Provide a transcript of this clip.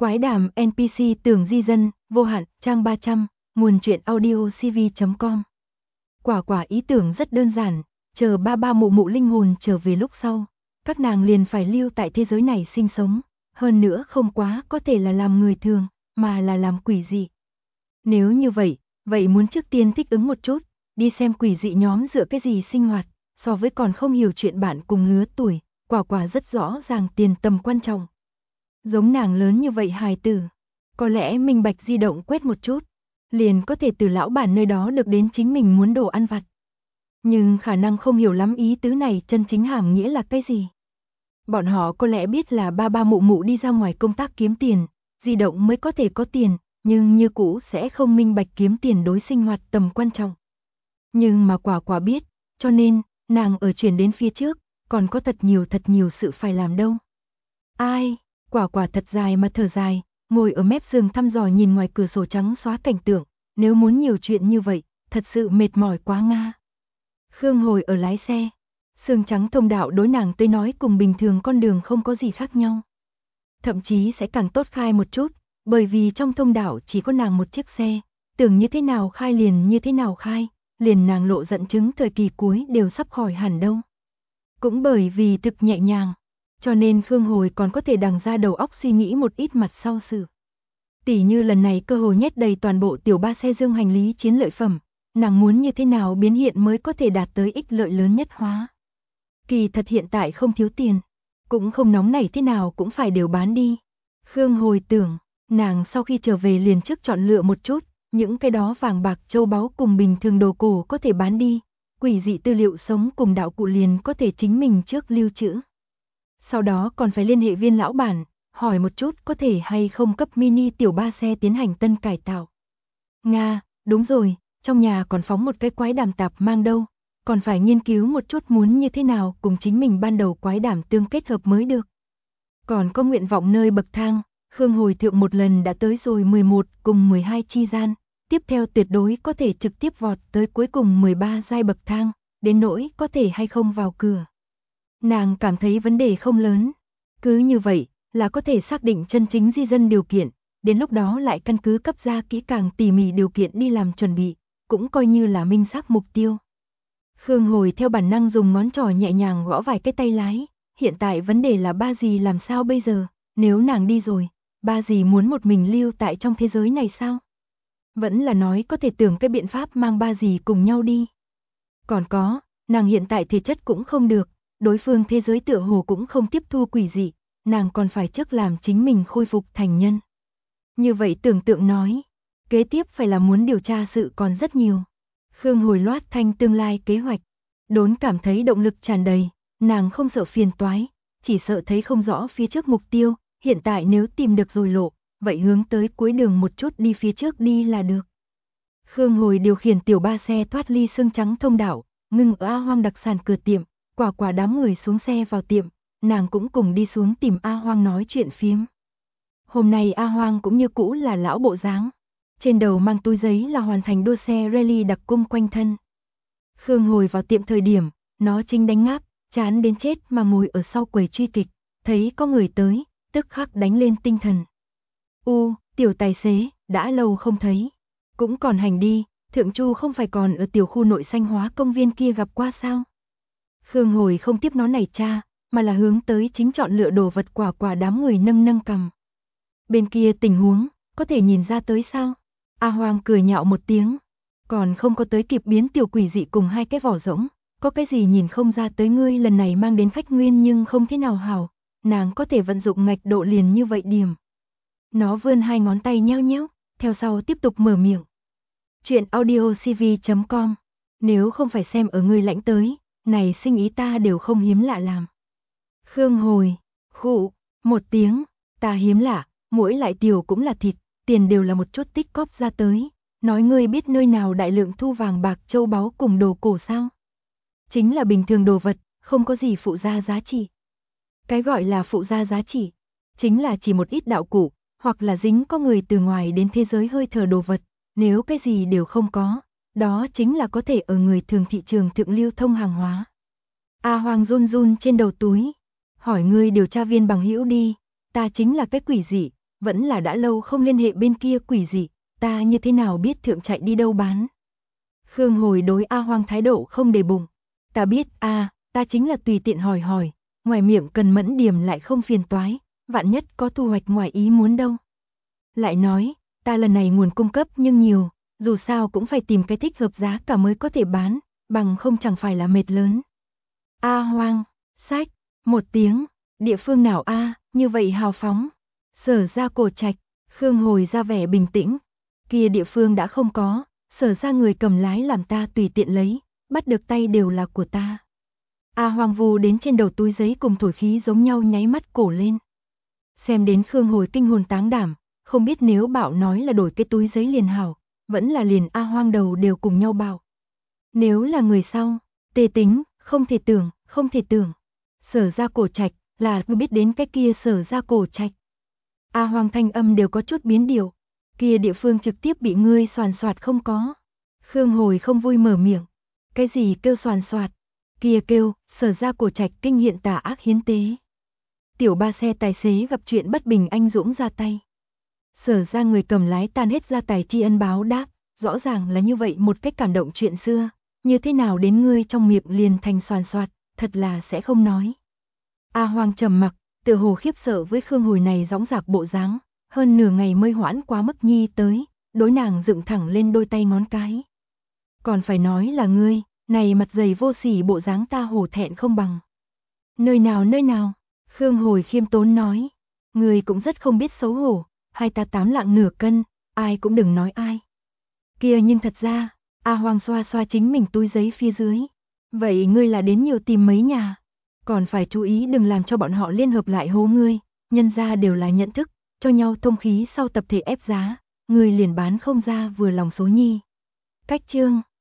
Quái đàm NPC tưởng di dân, vô hạn, trang 300, nguồn truyện audio cv.com. Quả ý tưởng rất đơn giản, chờ ba mụ mụ linh hồn trở về lúc sau, các nàng liền phải lưu tại thế giới này sinh sống, hơn nữa không quá có thể là làm người thường, mà là làm quỷ dị. Nếu như vậy muốn trước tiên thích ứng một chút, đi xem quỷ dị nhóm dựa cái gì sinh hoạt, so với còn không hiểu chuyện bạn cùng lứa tuổi, quả rất rõ ràng tiền tầm quan trọng. Giống nàng lớn như vậy hài tử, có lẽ minh bạch di động quét một chút, liền có thể từ lão bản nơi đó được đến chính mình muốn đồ ăn vặt. Nhưng khả năng không hiểu lắm ý tứ này chân chính hàm nghĩa là cái gì. Bọn họ có lẽ biết là ba mụ mụ đi ra ngoài công tác kiếm tiền, di động mới có thể có tiền, nhưng như cũ sẽ không minh bạch kiếm tiền đối sinh hoạt tầm quan trọng. Nhưng mà quả biết, cho nên, nàng ở chuyển đến phía trước, còn có thật nhiều sự phải làm đâu. Ai, quả thật dài mà thở dài, ngồi ở mép giường thăm dò nhìn ngoài cửa sổ trắng xóa cảnh tượng, nếu muốn nhiều chuyện như vậy, thật sự mệt mỏi quá nga. Khương Hồi ở lái xe, xương trắng thông đạo đối nàng tới nói cùng bình thường con đường không có gì khác nhau. Thậm chí sẽ càng tốt khai một chút, bởi vì trong thông đạo chỉ có nàng một chiếc xe, tưởng như thế nào khai liền như thế nào khai, liền nàng lộ giận chứng thời kỳ cuối đều sắp khỏi hẳn đâu. Cũng bởi vì thực nhẹ nhàng, cho nên Khương Hồi còn có thể đằng ra đầu óc suy nghĩ một ít mặt sau sự. Tỉ như lần này cơ hội nhét đầy toàn bộ tiểu ba xe dương hành lý chiến lợi phẩm, nàng muốn như thế nào biến hiện mới có thể đạt tới ích lợi lớn nhất hóa. Kỳ thật hiện tại không thiếu tiền, cũng không nóng nảy thế nào cũng phải đều bán đi. Khương Hồi tưởng, nàng sau khi trở về liền trước chọn lựa một chút, những cái đó vàng bạc châu báu cùng bình thường đồ cổ có thể bán đi, quỷ dị tư liệu sống cùng đạo cụ liền có thể chính mình trước lưu trữ. Sau đó còn phải liên hệ viên lão bản, hỏi một chút có thể hay không cấp mini tiểu ba xe tiến hành tân cải tạo. Nga, đúng rồi, trong nhà còn phóng một cái quái đàm tạp mang đâu, còn phải nghiên cứu một chút muốn như thế nào cùng chính mình ban đầu quái đàm tương kết hợp mới được. Còn có nguyện vọng nơi bậc thang, Khương Hồi thượng một lần đã tới rồi 11 cùng 12 chi gian, tiếp theo tuyệt đối có thể trực tiếp vọt tới cuối cùng 13 giai bậc thang, đến nỗi có thể hay không vào cửa. Nàng cảm thấy vấn đề không lớn, cứ như vậy là có thể xác định chân chính di dân điều kiện, đến lúc đó lại căn cứ cấp ra kỹ càng tỉ mỉ điều kiện đi làm chuẩn bị, cũng coi như là minh xác mục tiêu. Khương Hồi theo bản năng dùng ngón trỏ nhẹ nhàng gõ vài cái tay lái, hiện tại vấn đề là ba dì làm sao bây giờ, nếu nàng đi rồi, ba dì muốn một mình lưu tại trong thế giới này sao? Vẫn là nói có thể tưởng cái biện pháp mang ba dì cùng nhau đi. Còn có, nàng hiện tại thể chất cũng không được, đối phương thế giới tựa hồ cũng không tiếp thu quỷ dị, nàng còn phải trước làm chính mình khôi phục thành nhân. Như vậy tưởng tượng nói, kế tiếp phải là muốn điều tra sự còn rất nhiều. Khương Hồi loát thanh tương lai kế hoạch, đốn cảm thấy động lực tràn đầy, nàng không sợ phiền toái, chỉ sợ thấy không rõ phía trước mục tiêu, hiện tại nếu tìm được rồi lộ, vậy hướng tới cuối đường một chút đi phía trước đi là được. Khương Hồi điều khiển tiểu ba xe thoát ly xương trắng thông đạo, ngừng ở A Hoang đặc sản cửa tiệm, quả đám người xuống xe vào tiệm, nàng cũng cùng đi xuống tìm A Hoang nói chuyện phiếm. Hôm nay A Hoang cũng như cũ là lão bộ dáng, trên đầu mang túi giấy là hoàn thành đua xe rally đặc cung quanh thân. Khương Hồi vào tiệm thời điểm, nó chính đánh ngáp, chán đến chết mà ngồi ở sau quầy truy kịch, thấy có người tới, tức khắc đánh lên tinh thần. Tiểu tài xế, đã lâu không thấy, cũng còn hành đi, Thượng Chu không phải còn ở tiểu khu nội xanh hóa công viên kia gặp qua sao? Khương Hồi không tiếp nó này cha, mà là hướng tới chính chọn lựa đồ vật quả đám người nâng cằm. Bên kia tình huống, có thể nhìn ra tới sao? A Hoang cười nhạo một tiếng, còn không có tới kịp biến tiểu quỷ dị cùng hai cái vỏ rỗng, có cái gì nhìn không ra tới ngươi lần này mang đến khách nguyên nhưng không thế nào hảo, nàng có thể vận dụng ngạch độ liền như vậy điểm. Nó vươn hai ngón tay nheo nhéo, theo sau tiếp tục mở miệng. Chuyện audio cv.com, nếu không phải xem ở ngươi lãnh tới, này sinh ý ta đều không hiếm lạ làm. Khương Hồi, khụ, một tiếng, ta hiếm lạ, mỗi lại tiểu cũng là thịt, tiền đều là một chút tích cóp ra tới, nói ngươi biết nơi nào đại lượng thu vàng bạc châu báu cùng đồ cổ sao? Chính là bình thường đồ vật, không có gì phụ gia giá trị. Cái gọi là phụ gia giá trị, chính là chỉ một ít đạo cụ, hoặc là dính có người từ ngoài đến thế giới hơi thở đồ vật, nếu cái gì đều không có, đó chính là có thể ở người thường thị trường thượng lưu thông hàng hóa. A Hoang run trên đầu túi, hỏi ngươi điều tra viên bằng hữu đi, ta chính là cái quỷ dị, vẫn là đã lâu không liên hệ bên kia quỷ dị, ta như thế nào biết thượng chạy đi đâu bán. Khương Hồi đối A Hoang thái độ không để bụng. Ta biết ta chính là tùy tiện hỏi hỏi, ngoài miệng cần mẫn điểm lại không phiền toái, vạn nhất có thu hoạch ngoài ý muốn đâu. Lại nói, ta lần này nguồn cung cấp nhưng nhiều, dù sao cũng phải tìm cái thích hợp giá cả mới có thể bán, bằng không chẳng phải là mệt lớn. A Hoang, sách, một tiếng, địa phương nào như vậy hào phóng. Sở Gia Cổ Trạch, Khương Hồi ra vẻ bình tĩnh, kia địa phương đã không có, Sở Gia người cầm lái làm ta tùy tiện lấy, bắt được tay đều là của ta. A Hoang vù đến trên đầu túi giấy cùng thổi khí giống nhau nháy mắt cổ lên. Xem đến Khương Hồi kinh hồn táng đảm, không biết nếu bảo nói là đổi cái túi giấy liền hảo, vẫn là liền A Hoang đầu đều cùng nhau bảo. Nếu là người sau, tề tính, không thể tưởng. Sở Gia Cổ Trạch, là biết đến cái kia Sở Gia Cổ Trạch. A Hoang thanh âm đều có chút biến điệu, kia địa phương trực tiếp bị ngươi soàn soạt không có. Khương Hồi không vui mở miệng, cái gì kêu soàn soạt, kia kêu, Sở Gia Cổ Trạch kinh hiện tà ác hiến tế. Tiểu ba xe tài xế gặp chuyện bất bình anh dũng ra tay. Sở Gia người cầm lái tan hết gia tài tri ân báo đáp, rõ ràng là như vậy một cách cảm động chuyện xưa, như thế nào đến ngươi trong miệng liền thành soàn soạt, thật là sẽ không nói. A Hoang trầm mặc, tựa hồ khiếp sợ với Khương Hồi này dõng dạc bộ dáng, hơn nửa ngày mới hoãn quá mức nhi tới, đối nàng dựng thẳng lên đôi tay ngón cái. Còn phải nói là ngươi, này mặt dày vô sỉ bộ dáng ta hổ thẹn không bằng. Nơi nào, Khương Hồi khiêm tốn nói, ngươi cũng rất không biết xấu hổ, hai ta 8 lạng nửa cân, ai cũng đừng nói ai. Kia nhưng thật ra, A Hoang xoa xoa chính mình túi giấy phía dưới. Vậy ngươi là đến nhiều tìm mấy nhà, còn phải chú ý đừng làm cho bọn họ liên hợp lại hố ngươi, nhân ra đều là nhận thức, cho nhau thông khí sau tập thể ép giá, ngươi liền bán không ra vừa lòng số nhi. Cách chương